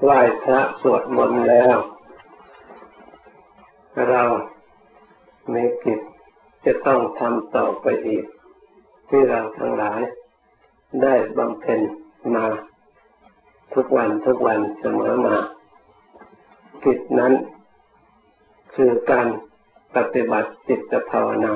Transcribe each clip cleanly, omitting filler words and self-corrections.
ไหว้พระสวดมนต์แล้วเรามีกิจจะต้องทำต่อไปอีกที่เราทั้งหลายได้บำเพ็ญมาทุกวันเสมอมากิจนั้นคือการปฏิบัติจิตภาวนา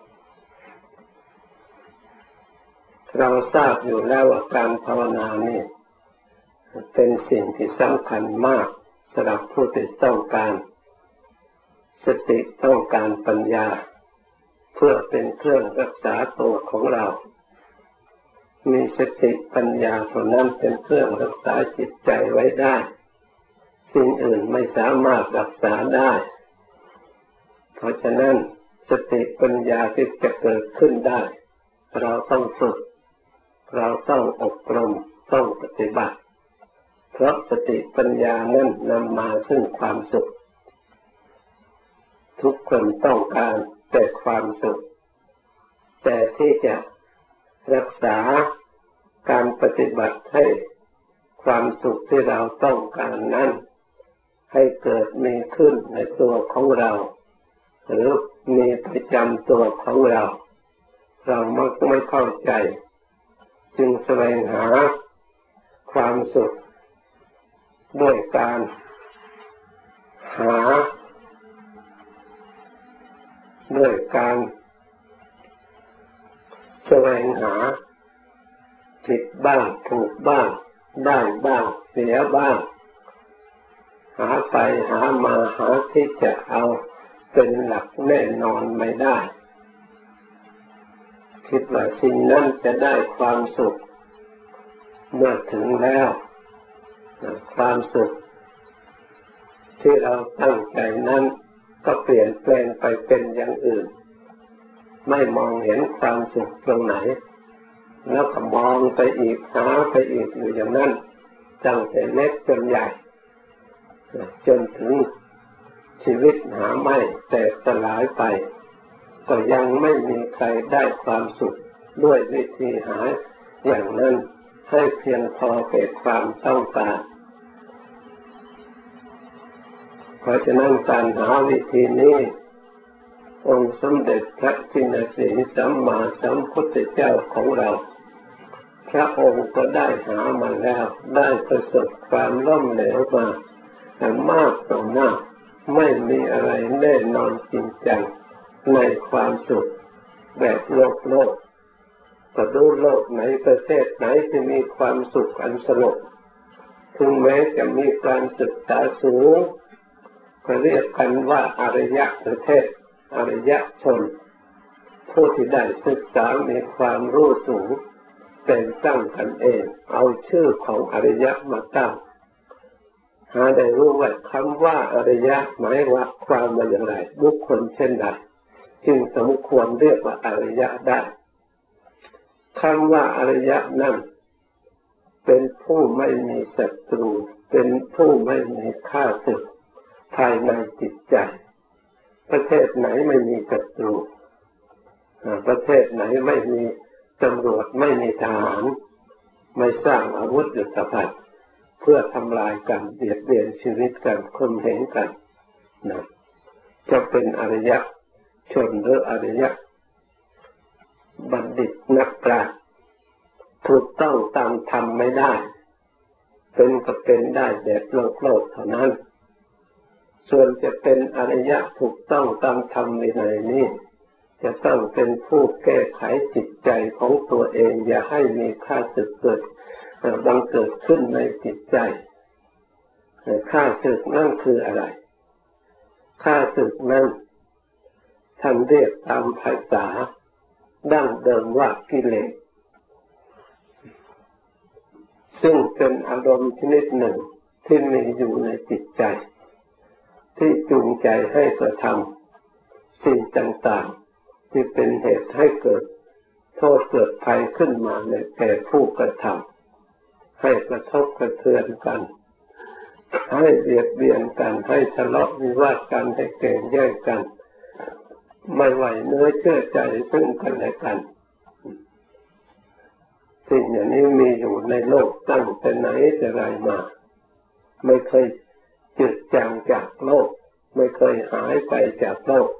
เราทราบอยู่แล้วว่าการภาวนานี่เป็นสิ่งที่สำคัญมากสำหรับผู้ที่ต้องการสติต้องการปัญญาเพื่อเป็นเครื่องรักษาตัวของเรามีสติปัญญาเท่านั้นเป็นเครื่องรักษาจิตใจไว้ได้สิ่งอื่นไม่สามารถรักษาได้เพราะฉะนั้นสติปัญญาที่จะเกิดขึ้นได้เราต้องฝึกเราต้องอบรมต้องปฏิบัติเพราะสติปัญญานั้นนำมาซึ่งความสุขทุกคนต้องการแต่ความสุขแต่ที่จะรักษาการปฏิบัติให้ความสุขที่เราต้องการนั้นให้เกิดมีขึ้นในตัวของเราหรือมีประจำตัวของเราเรามักไม่เข้าใจจึงแสวงหาความสุขด้วยการหาด้วยการแสวงหาผิดบ้างถูกบ้างได้บ้างเสียบ้างหาไปหามาหาที่จะเอาเป็นหลักแน่นอนไม่ได้คิดว่าสิ่งนั้นจะได้ความสุขเมื่อถึงแล้วความสุขที่เราตั้งใจนั้นก็เปลี่ยนแปลงไปเป็นอย่างอื่นไม่มองเห็นความสุขตรงไหนแล้วก็มองไปอีกหาไปอีกอยู่อย่างนั้นตั้งแต่เล็กจนใหญ่จนถึงชีวิตหาไม่แตกสลายไปก็ยังไม่มีใครได้ความสุขด้วยวิธีหาอย่างนั้นให้เพียงพอแก่ความต้องการเพราะฉะนั้นการหาวิธีนี้องค์สมเด็จพระจินสีสัมมาสัมพุทธเจ้าของเราพระองค์ก็ได้หามาแล้วได้ประสบความล้มเหลวมามากต่อมากไม่มีอะไรแน่นอนจริงจังในความสุขแบบโลกก็ดูโลกไหนประเทศไหนที่มีความสุขอันสงบถึงแม้จะมีการศึกษาสูงก็เรียกกันว่าอารยประเทศอารยชนผู้ที่ได้ศึกษามีความรู้สูงเป็นตั้งกันเองเอาชื่อของอารยะมาตั้งหาได้รู้ว่าคำว่าอารยะหมายว่าความว่าอย่างไรบุคคลเช่นใดจึงสมควรเรียกว่าอารยะได้คำว่าอารยะนั้นเป็นผู้ไม่มีศัตรูเป็นผู้ไม่มีข้าศึกภายในจิตใจประเทศไหนไม่มีศัตรูประเทศไหนไม่มีตำรวจไม่มีทหารไม่สร้างอาวุธยุทโธภัณฑ์เพื่อทำลายกันเบียดเบียนชีวิตกันข่มเหงกันนะจะเป็นอารยชนหรืออารยบัณฑิตนักปราชญ์ถูกต้องตามธรรมไม่ได้เป็นก็เป็นได้แบบโลกเท่านั้นส่วนจะเป็นอริยะถูกต้องตามธรรมในนี้จะต้องเป็นผู้แก้ไขจิตใจของตัวเองอย่าให้มีข้าศึกบังเกิดขึ้นในจิตใจข้าศึกนั่นคืออะไรข้าศึกนั้นท่านเรียกตามภาษาดั้งเดิมว่ากิเลสซึ่งเป็นอารมณ์ชนิดหนึ่งที่มีอยู่ในจิตใจที่จูงใจให้กระทำสิ่งต่างๆที่เป็นเหตุให้เกิดโทษเกิดภัยขึ้นมาในแก่ผู้กระทำให้กระทบกระเทือนกันให้เบียดเบียนกันให้ทะเลาะวิวาทกันให้แก่งแย่งกันไม่ไหวเนื้อเชื่อใจซึ่งกันและกันสิ่งอย่างนี้มีอยู่ในโลกตั้งแต่ไหนแต่ไรมาไม่เคยจืดจางจากโลกไม่เคยหายไปจากโลก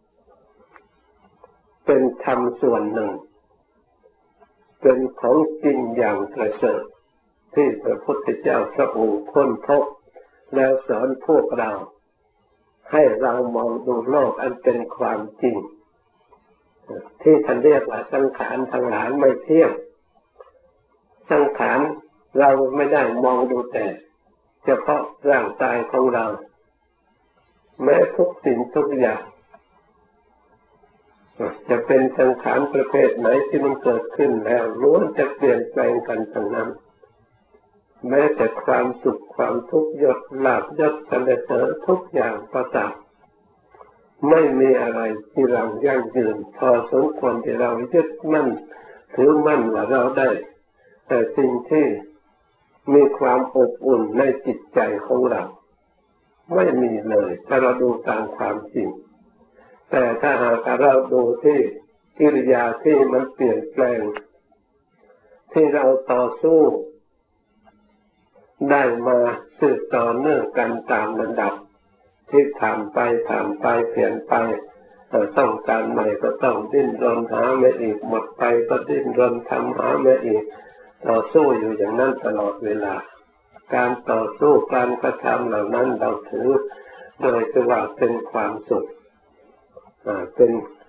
เป็นธรรมส่วนหนึ่งเป็นของจริงอย่างประเสริฐที่พระพุทธเจ้าพระองค์ค้นพบแล้วสอนพวกเราให้เรามองดูโลกอันเป็นความจริงที่ท่านเรียกว่าสังขารทั้งหลายไม่เที่ยงสังขารเราไม่ได้มองดูแต่เฉพาะร่างกายของเราแม้ทุกสิ่งทุกอย่างจะเป็นสังขารประเภทไหนที่มันเกิดขึ้นแล้วล้วนจะเปลี่ยนแปลงกันทั้งนั้นแม้แต่ความสุขความทุกข์ยศลาภยศสรรเสริญทุกอย่างก็ตามไม่มีอะไรที่เรายั่งยืนพอสมควรที่เรายึดมั่นถือมั่นว่าเราได้แต่สิ่งที่มีความอบอุ่นในจิตใจของเราไม่มีเลยถ้าเราดูตามความจริงแต่ถ้าหากเราดูที่กิริยาที่มันเปลี่ยนแปลงที่เราต่อสู้ได้มาสืบต่อเนื่องกันตามลำดับที่ผ่านไปเปลี่ยนไปต้องการใหม่ก็ต้องดิ้นรนหาไม่อีกหมดไปก็ดิ้นรนทำหาไม่อีกต่อสู้อยู่อย่างนั้นตลอดเวลาการต่อสู้การกระทำเหล่านั้นเราถือโดยที่ว่าเป็นความสุขเป็น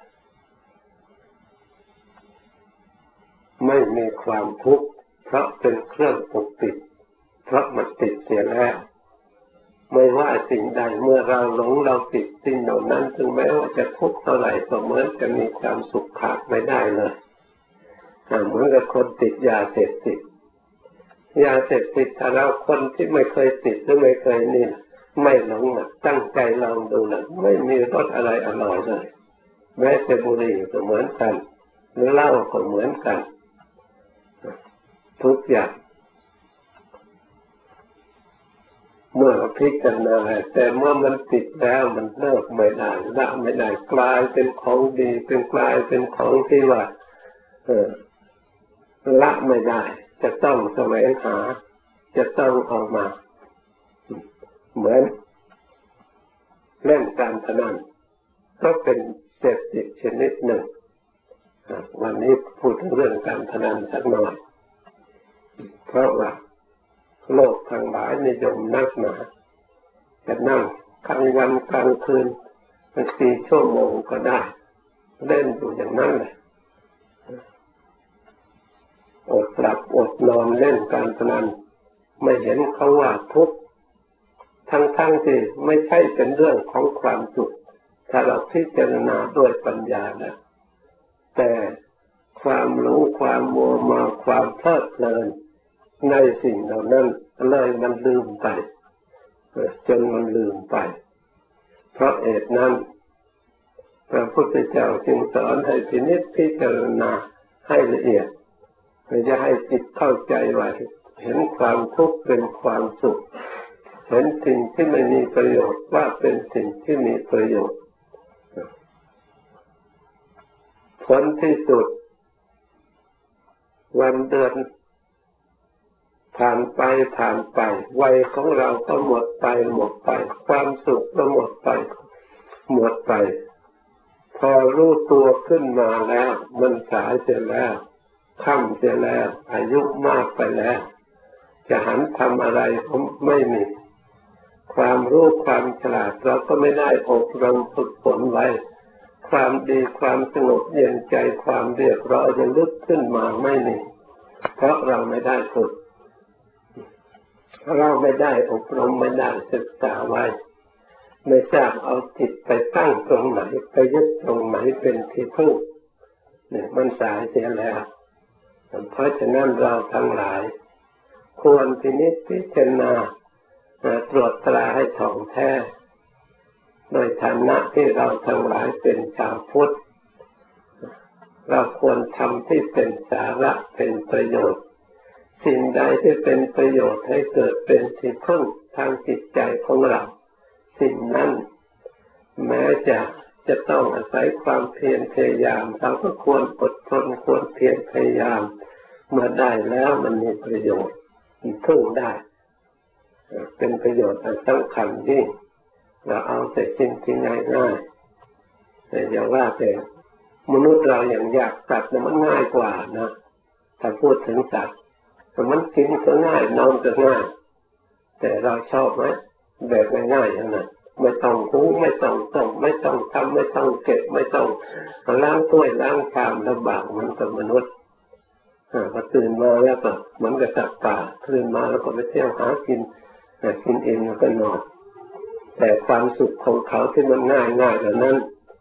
ไม่มีความทุกข์เพราะเป็นเครื่องปกปิดเพราะมันติดเสียแล้วไม่ว่าสิ่งใดเมื่อเราหลงเราติดสิ่งเหล่านั้นถึงแม้ว่าจะทุกข์เท่าไหร่ก็เหมือนจะมีความสุขขาดไม่ได้เลยเหมือนกับคนติดยาเสพติดถ้าเราคนที่ไม่เคยติดหรือไม่เคยนี่ไม่หลงตั้งใจลองดูนะไม่มีรสอะไรอร่อยเลยแม้แต่บุหรี่ก็เหมือนกันหรือเหล้าก็เหมือนกันทุกอย่างเมื่อพิจารณาแต่เมื่อมันติดแล้วมันเลิกไม่ได้ละไม่ได้กลายเป็นของดีกลายเป็นของที่ว่าละไม่ได้จะต้องแสวงหาจะต้องเอามาเหมือนเล่นการพนันก็เป็นเสพติดชนิดหนึ่งวันนี้พูดถึงเรื่องการพนันสักหน่อยเพราะว่าโลกทั้งหลายนิยมนักหนาจะนั่งกลางวันกลางคืน4 ชั่วโมงก็ได้เล่นอยู่อย่างนั้นเลยอดหลับอดนอนเล่นการพนันไม่เห็นเขาว่าทุกข์ทั้งที่ไม่ใช่เป็นเรื่องของความสุขถ้าเราพิจารณาด้วยปัญญาแล้วแต่ความรู้ความมัวเมาความเพลิดเพลินในสิ่งเหล่านั้นเลยมันลืมไปจนมันลืมไปเพราะเหตุนั้นพระพุทธเจ้าจึงสอนให้พินิจพิจารณาให้ละเอียดเพื่อจะให้จิตเข้าใจว่าเห็นความทุกข์เป็นความสุขเห็นสิ่งที่ไม่มีประโยชน์ว่าเป็นสิ่งที่มีประโยชน์ผลที่สุดวันเดือนผ่านไปวัยของเราก็หมดไปความสุขก็หมดไปพอรู้ตัวขึ้นมาแล้วมันสายเสียแล้วค่ำเสียแล้วอายุมากไปแล้วจะหันทำอะไรก็ไม่มีความรู้ความฉลาดเราก็ไม่ได้อบรมฝึกฝนไว้ความดีความสงบเย็นใจความเรียบร้อยยังลึกขึ้นมาไม่มีเพราะเราไม่ได้ฝึกเราไม่ได้อบรมไม่ได้ศึกษาไว้ไม่ทราบเอาจิตไปตั้งตรงไหนไปยึดตรงไหนเป็นที่พึ่งเนี่ยมันสายเสียแล้วเพราะฉะนั้นเราทั้งหลายควรพินิจพิจารณาตรวจตราให้ถ่องแท้โดยฐานะที่เราทั้งหลายเป็นชาวพุทธเราควรทำที่เป็นสาระเป็นประโยชน์สิ่งใดที่เป็นประโยชน์ให้เกิดเป็นที่พึ่งทางจิตใจของเราสิ่งนั้นแม้จะต้องอาศัยความเพียรพยายามเราก็ควรอดทนควรเพียรพยายามเมื่อได้แล้วมันมีประโยชน์พึ่งได้เป็นประโยชน์อันสำคัญยิ่งเราเอาแต่สิ่งที่ง่ายๆแต่อย่าว่าแต่มนุษย์เราอย่างอยากสัตว์มันง่ายกว่านะถ้าพูดถึงสัตว์มันกินก็ง่ายนอนก็ง่ายแต่เราชอบไหมแบบง่ายๆอย่างนั้นไม่ต้องหุงไม่ต้องต้มไม่ต้องทำไม่ต้องเก็บไม่ต้องล้างถ้วยล้างชามลำบากเหมือนกับมนุษย์พอตื่นมาแล้วก็เหมือนกับสัตว์ป่าตื่นมาแล้วก็ไปเที่ยวหากินกินเองแล้วก็นอนแต่ความสุขของเขาที่มันง่ายๆเหล่านั้น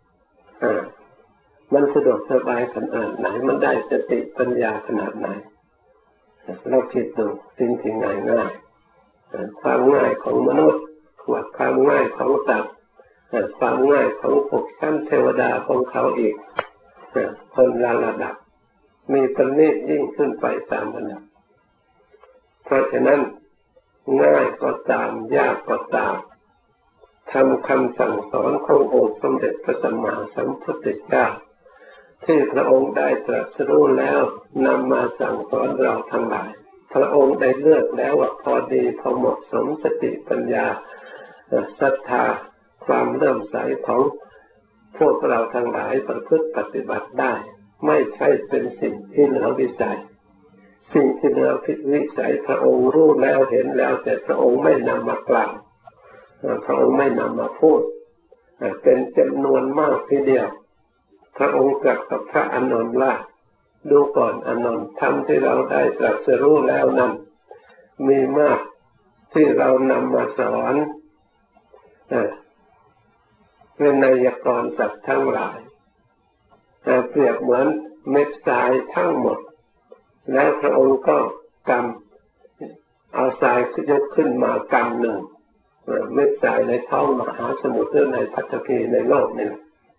มันสะดวกสบายขนาดไหนมันได้สติปัญญาขนาดไหนเราคิดดูสิ่งที่ง่ายๆความง่ายของมนุษย์ความง่ายของสัตว์ความง่ายของพวกชั้นเทวดาของเขาอีกคนละระดับมีประณีตยิ่งขึ้นไปตามระดับเพราะฉะนั้นง่ายก็ตามยากก็ตามทำคำสั่งสอนขององค์สมเด็จพระสัมมาสัมพุทธเจ้าที่พระองค์ได้ตรัสรู้แล้วนำมาสั่งสอนเราทั้งหลายพระองค์ได้เลือกแล้วว่าพอดีพอเหมาะสมสติปัญญาศรัทธาความเลื่อมใสของพวกเราทั้งหลายประพฤติปฏิบัติได้ไม่ใช่เป็นสิ่งที่เหนือวิสัยสิ่งที่เหนือวิสัยพระองค์รู้แล้วเห็นแล้วแต่พระองค์ไม่นำมากล่าวพระองค์ไม่นำมาพูดเป็นจำนวนมากทีเดียวพระองค์ตรัสกับพระอานนท์ว่าดูก่อนอานนท์ธรรมที่เราได้ตรัสรู้แล้วนั้นมีมากที่เรานำมาสอนเป็นไวยากรณ์สัตว์ทั้งหลายเปรียบเหมือนเม็ดทรายทั้งหมดแล้วพระองค์ก็กำเอาทรายยกขึ้นมากำหนึ่งเม็ดทรายในท้องมหาสมุทรหรือในปัตภีในโลกนี่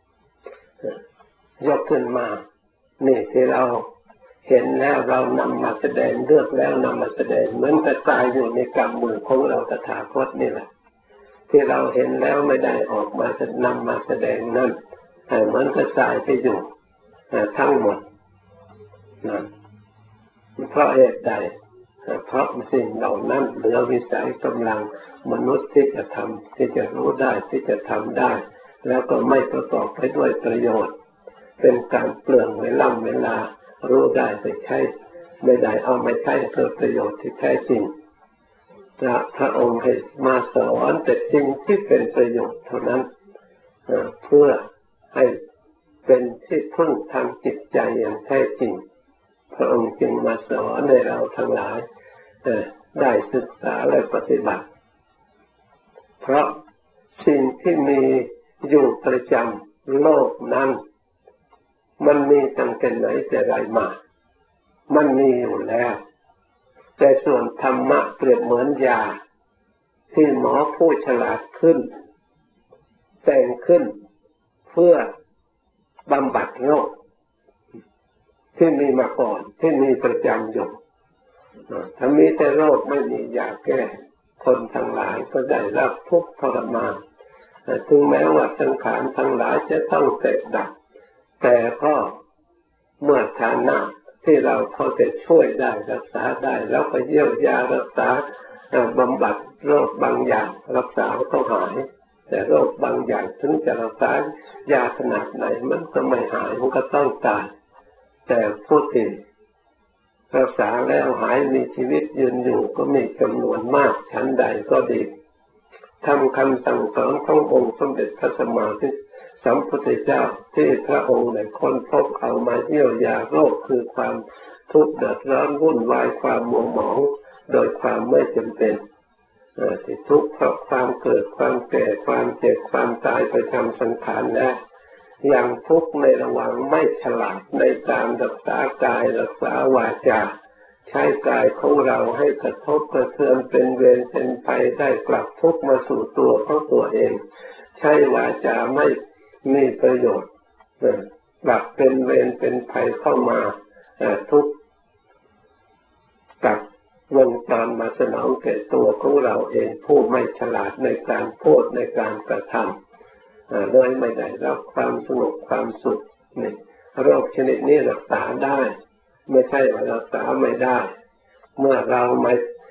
ยกขึ้นมานี่ที่เราเห็นแล้วเรานำมาแสดงเลือกแล้วนำมาแสดงเหมือนกับทรายอยู่ในกำมือของเราตถาคตนี่แหละที่เราเห็นแล้วไม่ได้ออกมานำมาแสดงนั่นเหมือนกับทรายที่อยู่ทั้งหมดนะเพราะเหตุใดเพราะสิ่งเหล่านั้นเหลือวิสัยกำลังมนุษย์ที่จะทำที่จะรู้ได้ที่จะทำได้แล้วก็ไม่ประกอบไปด้วยประโยชน์เป็นการเปลืองเวลารู้ได้แต่ใช้ไม่ได้เอาไม่ใช้เพื่อประโยชน์ที่แท้จริงพระองค์ให้มาสอนแต่สิ่งที่เป็นประโยชน์เท่านั้นเพื่อให้เป็นที่พึ่งทางจิตใจอย่างแท้จริงพระองค์จึงมาสอนให้เราทั้งหลายได้ศึกษาและปฏิบัติเพราะสิ่งที่มีอยู่ประจำโลกนั้นมันมีตั้งแต่ไหนแต่ไรมามันมีอยู่แล้วแต่ส่วนธรรมะเปรียบเหมือนยาที่หมอผู้ฉลาดขึ้นแต่งขึ้นเพื่อบำบัดโรคที่มีมาก่อนที่มีประจำอยู่ถ้ามีแต่โรคไม่มียาแก้คนทั้งหลายก็ได้รับทุกข์ทรมานถึงแม้ว่าสังขารทั้งหลายจะต้องแตกดับแต่ก็เมื่อฐานะที่เราพอจะช่วยได้รักษาได้แล้วก็เยียวยารักษาบำบัดโรคบางอย่างรักษาก็หายแต่โรคบางอย่างถึงจะรักษายาขนาดไหนมันก็ไม่หายมันก็ต้องตายแต่ผู้ที่รักษาแล้วหายมีชีวิตยืนอยู่ก็มีจำนวนมากชั้นใดก็ดีทำคำสั่งสอนขององค์สมเด็จพระสัมมาสัมพุทธเจ้าที่พระองค์ได้ค้นพบเอามาเยียวยาโรคคือความทุกข์เดือดร้อนวุ่นวายความมัวหมองโดยความไม่จำเป็นที่ทุกข์เพราะความเกิดความแก่ความเจ็บความตายประจำสังขารและอย่างทุกข์ในระหว่างไม่ฉลาดในการรักษากายรักษาวาจาใช้กายของเราให้กระทบกระเทือนเป็นเวรเป็นภัยได้กลับทุกข์มาสู่ตัวของตัวเองใช้วาจาไม่มีประโยชน์กลับเป็นเวรเป็นภัยเข้ามาทุกข์กับวงจรมาสนองแก่ตัวของเราเองผู้ไม่ฉลาดในการพูดในการกระทำเลยไม่ได้รับความสงบความสุขนี่โรคชนิดนี้รักษาได้ไม่ใช่ว่ารักษาไม่ได้เมื่อเราไม่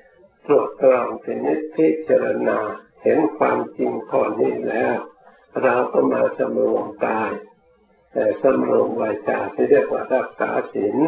ตรวจตรองพินิจพิจารณาเห็นความจริงข้อนี้แล้วเราก็มาสำรวมกายแต่สำรวมวาจาที่เรียกว่ารักษาศีล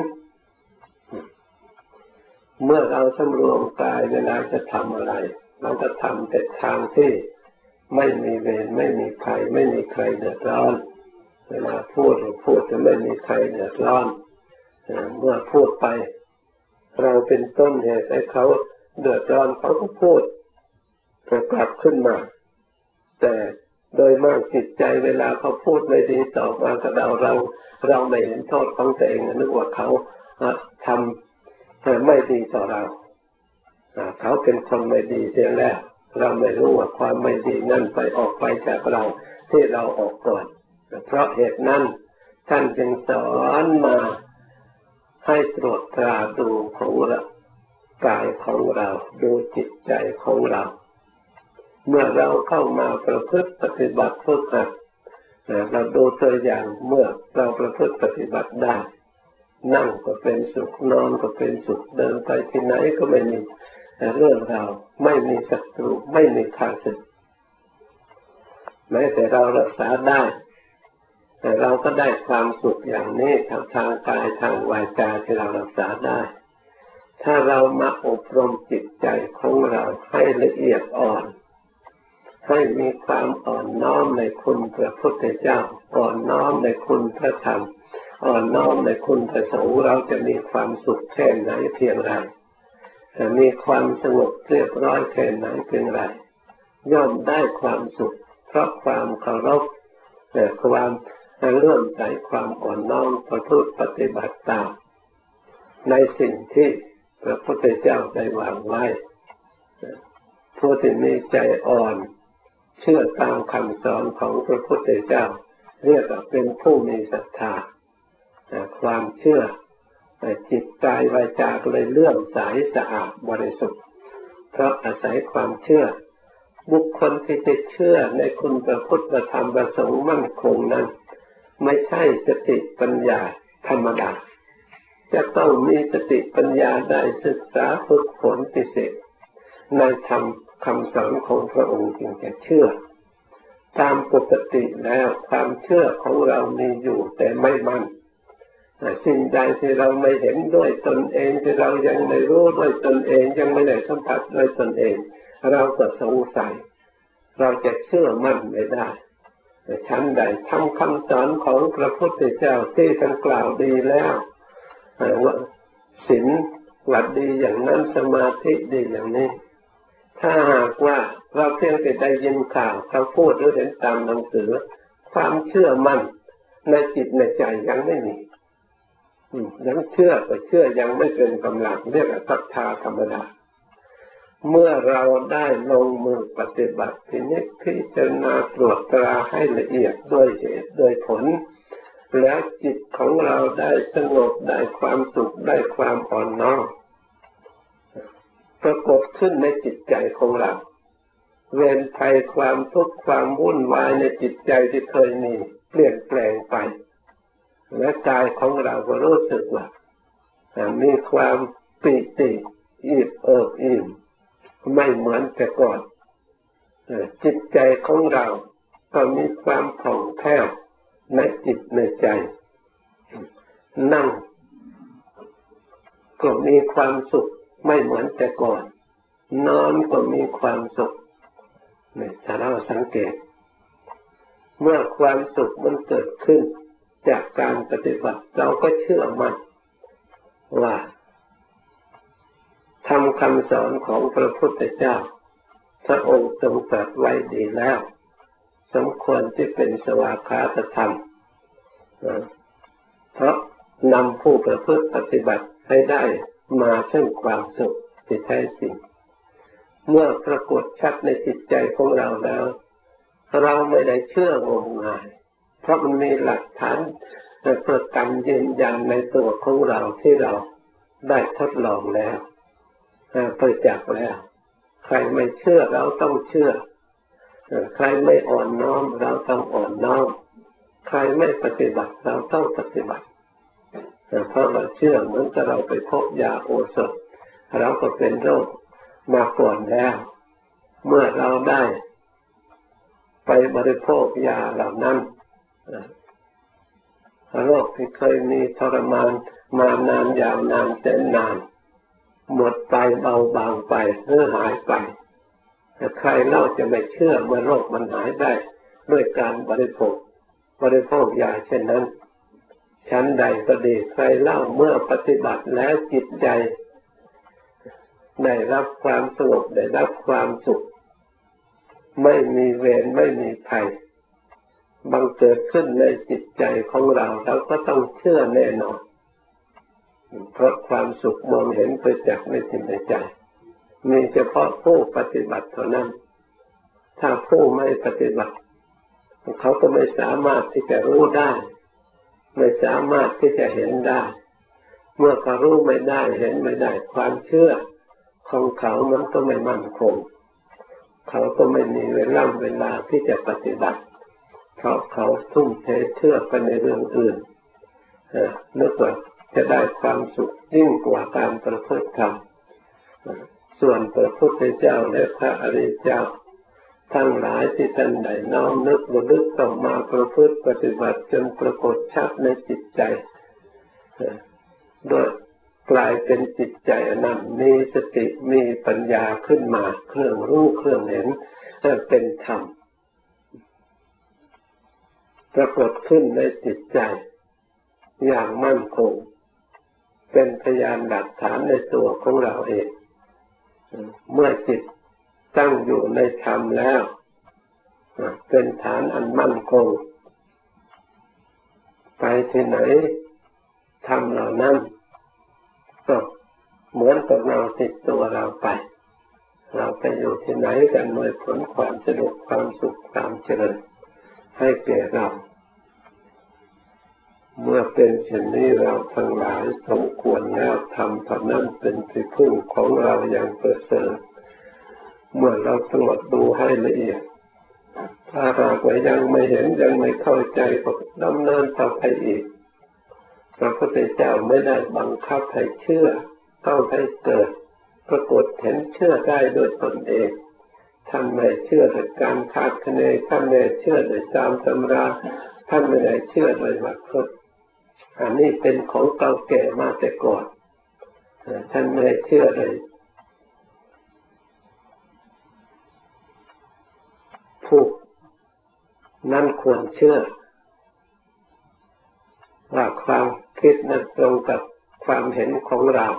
เมื่อเราสำรวมกายเวลาจะทำอะไรเราจะทำแต่ทางที่ไม่มีเวรไม่มีภัยไม่มีใครเดือดร้อนเวลาพูดจะไม่มีใครเดือดร้อนเมื่อพูดไปเราเป็นต้นเหตุให้เขาเดือดร้อนเขาก็พูดกลับขึ้นมาแต่โดยมากจิตใจเวลาเขาพูดไม่ดีต่อมากับเราไม่เห็นโทษของตัวเองนึกว่าเขาทำไม่ดีต่อเราเขาเป็นคนไม่ดีเสียแล้วเราไม่รู้ว่าความไม่ดีนั่นออกไปจากเราที่เราออกก่อนเพราะเหตุนั้นท่านจึงสอนมาให้ตรวจตราดูของเรากายของเราดูจิตใจของเราเมื่อเราเข้ามาประพฤติปฏิบัติฝึกหัดเราดูตัวอย่างเมื่อเราประพฤติปฏิบัติได้นั่งก็เป็นสุขนอนก็เป็นสุขเดินไปที่ไหนก็ไม่มีเรื่องราวไม่มีศัตรูไม่มีข้าศึกแม้แต่เรารักษาได้แต่เราก็ได้ความสุขอย่างนี้ทางกายทางวาจาที่เรารักษาได้ถ้าเรามาอบรมจิตใจของเราให้ละเอียดอ่อนให้มีความอ่อนน้อมในคุณพระพุทธเจ้าอ่อนน้อมในคุณพระธรรมอ่อนน้อมในคุณพระสงฆ์เราจะมีความสุขแค่ไหนเพียงไรมีความสงบเรียบร้อยแค่ไหนเพียงไรย่อมได้ความสุขเพราะความเคารพความเลื่อมใสความอ่อนน้อมประพฤติปฏิบัติตามในสิ่งที่พระพุทธเจ้าได้วางไว้ผู้ที่มีใจอ่อนเชื่อตามคำสอนของพระพุทธเจ้าเรียกว่าเป็นผู้มีศรัทธาความเชื่อจิตใจวาจาเลยเลื่อมใสสะอาดบริสุทธิ์เพราะอาศัยความเชื่อบุคคลที่จะเชื่อในคุณพระพุทธธรรมประสงค์มั่นคงนั้นไม่ใช่สติปัญญาธรรมดาจะต้องมีสติปัญญาได้ศึกษาฝึกฝนพิเศษในธรรมคำสอนของพระองค์จึงจะเชื่อตามปกติแล้วความเชื่อของเรามีอยู่แต่ไม่มั่นสิ่งใดที่เราไม่เห็นด้วยตนเองที่เรายังไม่รู้ด้วยตนเองยังไม่ได้สัมผัสด้วยตนเองเราก็สงสัยเราจะเชื่อมั่นไม่ได้ชั้นใดทำคำสอนของพระพุทธเจ้าที่ท่านกล่าวดีแล้วว่าศีลวัดดีอย่างนั้นสมาธิดีอย่างนี้ถ้าหากว่าเราเพียงแต่ได้ยินข่าวเขาพูดหรือเห็นตามหนังสือความเชื่อมั่นในจิตในใจยังไม่มียังเชื่อแต่เชื่อยังไม่เป็นกำลังเรียกว่าศรัทธาธรรมดาเมื่อเราได้ลงมือปฏิบัติพิจารณาตรวจตราให้ละเอียดด้วยเหตุด้วยผลแล้วจิตของเราได้สงบได้ความสุขได้ความอ่อนน้อมปรากฏขึ้นในจิตใจของเราเวรภัยความทุกข์ความวุ่นวายในจิตใจที่เคยมีเปลี่ยนแปลงไปและกายของเราก็รู้สึกว่ามีความปิติอิ่มเอิบอิ่มไม่เหมือนแต่ก่อนจิตใจของเราก็มีความผ่องแผ้วในจิตในใจนั่งก็มีความสุขไม่เหมือนแต่ก่อนนอนก็มีความสุขถ้าเราสังเกตเมื่อความสุขมันเกิดขึ้นจากการปฏิบัติเราก็เชื่อมั่นว่าทำคำสอนของพระพุทธเจ้าพระองค์ทรงตรัสไว้ดีแล้วสมควรที่เป็นสวากขาตธรรมเพราะนำผู้ประพฤติปฏิบัติให้ได้มาซึ่งความสุขที่แท้จริงเมื่อปรากฏชัดในจิตใจของเราแล้วเราไม่ได้เชื่องมงายเพราะมันมีหลักฐานประกันยืนยันในตัวของเราที่เราได้ทดลองแล้วประจักษ์แล้วใครไม่เชื่อเราต้องเชื่อใครไม่อ่อนน้อมเราต้องอ่อนน้อมใครไม่ปฏิบัติเราต้องปฏิบัติเพราะเราเชื่อเหมือนกับเราไปพบยาโอสถเราก็เป็นโรคมาก่อนแล้วเมื่อเราได้ไปบริโภคยาเหล่านั้นโรคที่เคยมีทรมานมานานยาวนานแสนนานหมดไปเบาบางไปหรือหายไปแต่ใครเล่าจะไม่เชื่อเมื่อโรคมันหายได้ด้วยการบริโภคยาเช่นนั้นชั้นใดก็ดีใครเล่าเมื่อปฏิบัติแล้วจิตใจได้รับความสงบได้รับความสุขไม่มีเวรไม่มีภัยบังเกิดขึ้นในจิตใจของเราเราก็ต้องเชื่อแน่นอนเพราะความสุขมองเห็นประจักษ์ในจิตในใจมีเฉพาะผู้ปฏิบัติเท่านั้นถ้าผู้ไม่ปฏิบัติเขาก็ไม่สามารถที่จะรู้ได้ไม่สามารถที่จะเห็นได้เมื่อเขารู้ไม่ได้เห็นไม่ได้ความเชื่อของเขามันก็ไม่มั่นคงเขาก็ไม่มีเวลาที่จะปฏิบัติเพราะเขาทุ่มเทเชื่อไปในเรื่องอื่นนึกว่าจะได้ความสุขยิ่งกว่าการประพฤติธรรมส่วนพระพุทธเจ้าและพระอริยเจ้าทั้งหลายที่ท่านได้น้อมนึกระลึกต่อมาประพฤติปฏิบัติจนปรากฏชัดในจิตใจโดยกลายเป็นจิตใจนั้นมีสติมีปัญญาขึ้นมาเครื่องรู้เครื่องเห็นเป็นธรรมปรากฏขึ้นในจิตใจอย่างมั่นคงเป็นพยานหลักฐานในตัวของเราเองเมื่อจิตตั้งอยู่ในธรรมแล้วเป็นฐานอันมั่นคงไปที่ไหนธรรมเหล่านั้นก็เหมือนกับเราติดตัวเราไปเราไปอยู่ที่ไหนกันหน่วยผลความสะดวกความสุขความเจริญให้แก่เราเมื่อเป็นเช่นนี้เราทั้งหลายสมควรแล้วธรรมเท่านั้นเป็นที่พึ่งของเราอย่างประเสริฐเมื่อเราตรวจดูให้ละเอียดถ้าหากว่ายังไม่เห็นยังไม่เข้าใจก็ดำเนินต่อไปอีกพระพุทธเจ้าไม่ได้บังคับให้เชื่อต้องให้เกิดปรากฏเห็นเชื่อได้โดยตนเองท่านไม่เชื่อโดยการคาดคะเนท่านไม่เชื่อโดยตามตำราท่านไม่ได้เชื่อโดยมรรคอันนี้เป็นของเก่าแก่มาแต่ก่อนท่านไม่ได้เชื่อเลยผู้นั้นควรเชื่อว่าความคิดนั้นตรงกับความเห็นของเรา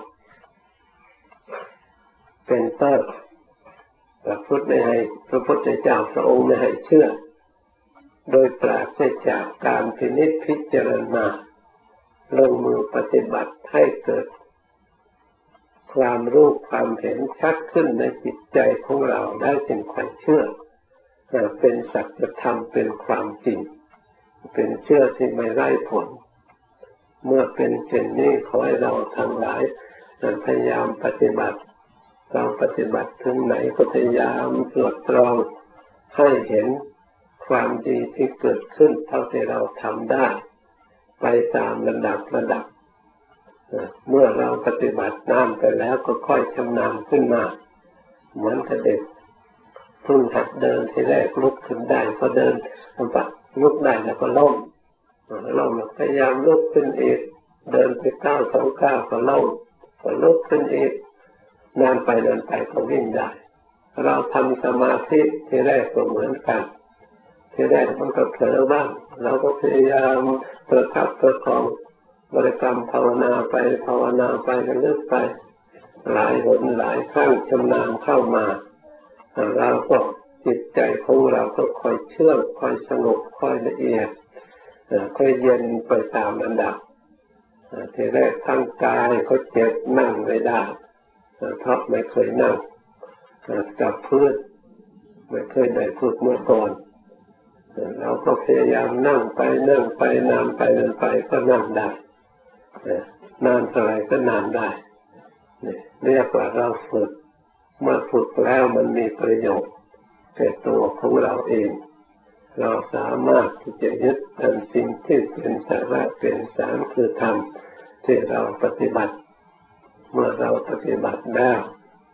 เป็นต้นพระพุทธเจ้าพระองค์ไม่ให้เชื่อโดยปราศจากการพินิจพิจารณาลงมือปฏิบัติให้เกิดความรู้ความเห็นชัดขึ้นในจิตใจของเราได้จึงค่อยเชื่อเป็นสัจธรรมเป็นความจริงเป็นเชื่อที่ไม่ไร้ผลเมื่อเป็นเช่นนี้ขอให้เราทั้งหลายพยายามปฏิบัติเราปฏิบัติถึงไหนก็พยายามตรวจตรองให้เห็นความดีที่เกิดขึ้นเท่าที่เราทำได้ไปตามระดับเมื่อเราปฏิบัตินานไปแล้วก็ค่อยชำนาญขึ้นมาเหมือนกับเด็กเพิ่งหัดเดินทีแรกลุกขึ้นได้พอเดินลุกได้แล้วก็ล้มพยายามลุกขึ้นอีกเดินไปก้าวสองก้าวก็ล้มก็ลุกขึ้นอีกนานไปก็วิ่งได้เราทำสมาธิทีแรกก็เหมือนกันทีแรกมันก็เผลอบ้างเราก็พยายามประคับประคองบริกรรมภาวนาไปกันลึกไปหลายหนหลายครั้งชำนาญเข้ามาเราก็จิตใจของเราก็ค่อยเชื่องค่อยสงบค่อยละเอียดค่อยเย็นไปตามลำดับทีแรกทั้งกายก็เจ็บนั่งไม่ได้เพราะไม่เคยนั่งกับพื้นไม่เคยได้ฝึกเมื่อก่อนเราก็พยายามนั่งไปนานไปก็นั่งได้นานเท่าไรก็นานได้เรียกว่าเราฝึกเมื่อฝึกแล้วมันมีประโยชน์แก่ตัวของเราเองเราสามารถที่จะยึดอันสิ่งที่เป็นสาระเป็นสารคือธรรมที่เราปฏิบัติเมื่อเราปฏิบัติแล้ว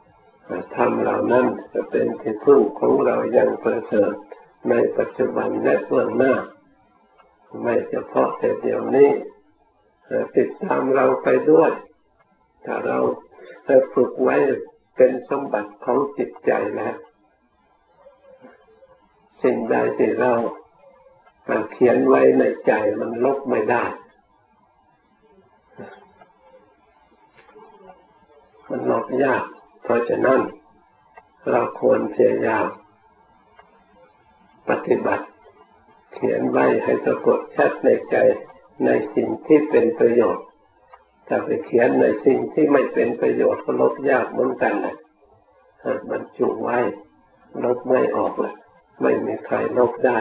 ธรรมเหล่านั้นจะเป็นที่พึ่งของเราอย่างประเสริฐในปัจจุบันและเบื้องหน้าไม่เฉพาะแต่เดี๋ยวนี้ติดตามเราไปด้วยถ้าเราฝึกไว้เป็นสมบัติของจิตใจแล้วสิ่งใดที่เราเขียนไว้ในใจมันลบไม่ได้มันลบยากเพราะฉะนั้นเราควรพยายามปฏิบัติเขียนไว้ให้ปรากฏชัดในใจในสิ่งที่เป็นประโยชน์ถ้าไปเขียนในสิ่งที่ไม่เป็นประโยชน์ก็ลบยากเหมือนกันนะบรรจุไว้ลบไม่ออกเลยไม่มีใครลบได้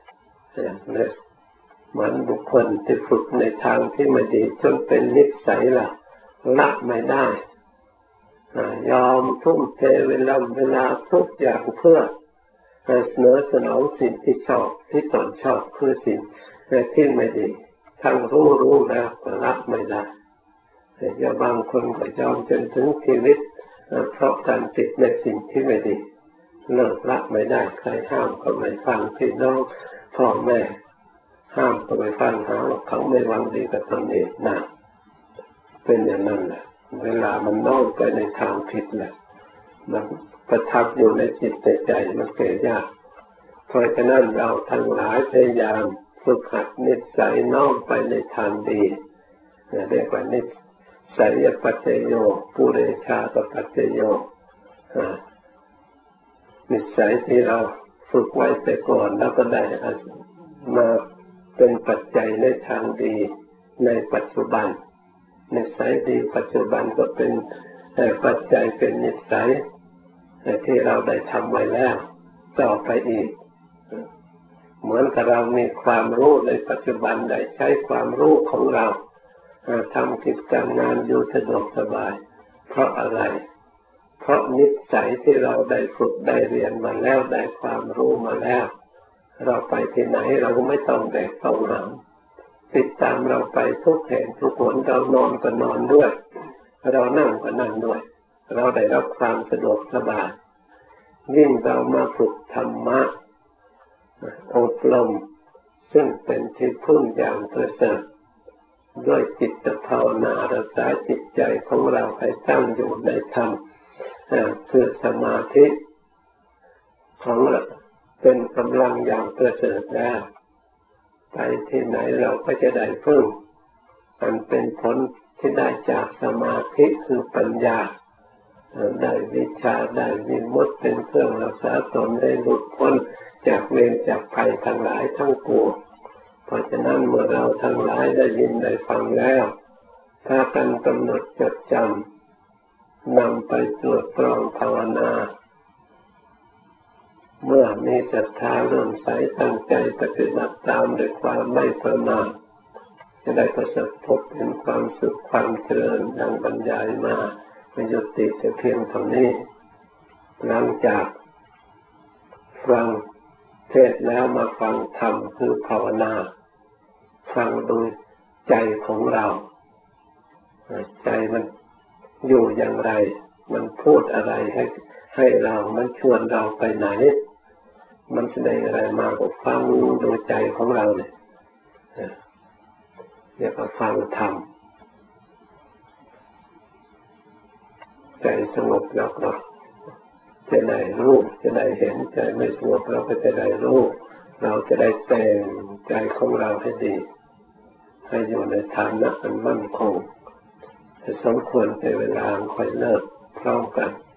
เหมือนบุคคลที่ฝึกในทางที่ไม่ดีจนเป็นนิสัยละไม่ได้ยอมทุ่มเทเวลาทุกอย่างเพื่อสนองสิ่งที่ชอบที่ตนชอบคือสิ่งที่ไม่ดีทั้งรู้แล้วก็ละไม่ได้แต่บางคนก็ยอมจนถึงชีวิตเพราะการติดในสิ่งที่ไม่ดีเลิกละไม่ได้ใครห้ามก็ไม่ฟังพี่น้องพ่อแม่ห้ามก็ไม่ฟังหาว่าเขาไม่หวังดีกับตนเองนะเป็นอย่างนั้นแหละเวลามันน้อมไปในทางผิดแหละมันประทับอยู่ในจิตในใจมันเกิดยากเพราะฉะนั้นเราทั้งหลายพยายามฝึกหัดนิสัยน้อมไปในทางดีเรียกว่านิสัยปัจจโยปุเรชาปัจจโยนิสัยที่เราฝึกไว้แต่ก่อนแล้วก็ได้มาเป็นปัจจัยในทางดีในปัจจุบันนิสัยดีปัจจุบันก็เป็นปัจจัยเป็นนิสัยที่เราได้ทำไว้แล้วต่อไปอีกเหมือนกับเรามีความรู้ในปัจจุบันได้ใช้ความรู้ของเราทำกิจการงานอยู่สะดวกสบายเพราะอะไรเพราะนิสัยที่เราได้ฝึกได้เรียนมาแล้วได้ความรู้มาแล้วเราไปที่ไหนเราก็ไม่ต้องแบกต้องหามติดตามเราไปทุกแห่งทุกหนเรานอนก็นอนด้วยเรานั่งก็นั่งด้วยเราได้รับความสะดวกสบายยิ่งเรามาฝึกธรรมะอบรมซึ่งเป็นที่พึ่งอย่างประเสริฐด้วยจิตภาวนารักษาจิตใจของเราให้ตั้งอยู่ในธรรมคือสมาธิของเราเป็นกำลังอย่างประเสริฐแล้วไปที่ไหนเราก็จะได้พึ่งมันเป็นผลที่ได้จากสมาธิคือปัญญาได้วิชาได้วิมุตติเป็นเครื่องรักษาตนได้หลุดพ้นจากเวรจากภัยทั้งหลายทั้งปวงเพราะฉะนั้นเมื่อเราทั้งหลายได้ยินได้ฟังแล้วถ้ากันกำหนดจดจำนำไปตรวจตรองภาวนาเมื่อมีศรัทธาเริ่มใสตั้งใจปฏิบัติตามด้วยความไม่ประมาทจะได้ประสบพบเห็นความสุขความเจริญดังบรรยายมาไม่ยุติแต่เพียงเท่านี้หลังจากฟังเทศแล้วมาฟังธรรมคือภาวนาฟังโดยใจของเราใจมันอยู่อย่างไรมันพูดอะไรให้เรามันชวนเราไปไหนมันแสดงอะไรมาก็ฟังโดยใจของเราเนี่ยเรียกว่าฟังธรรมใจสงบแล้วก็จะได้รู้จะได้เห็นใจไม่สงบเราก็จะได้รู้เราจะได้แต่งใจของเราให้ดีให้อยู่ในฐานะอันมั่นคงสมควรในเวลาค่อยเลิกพร้อมกัน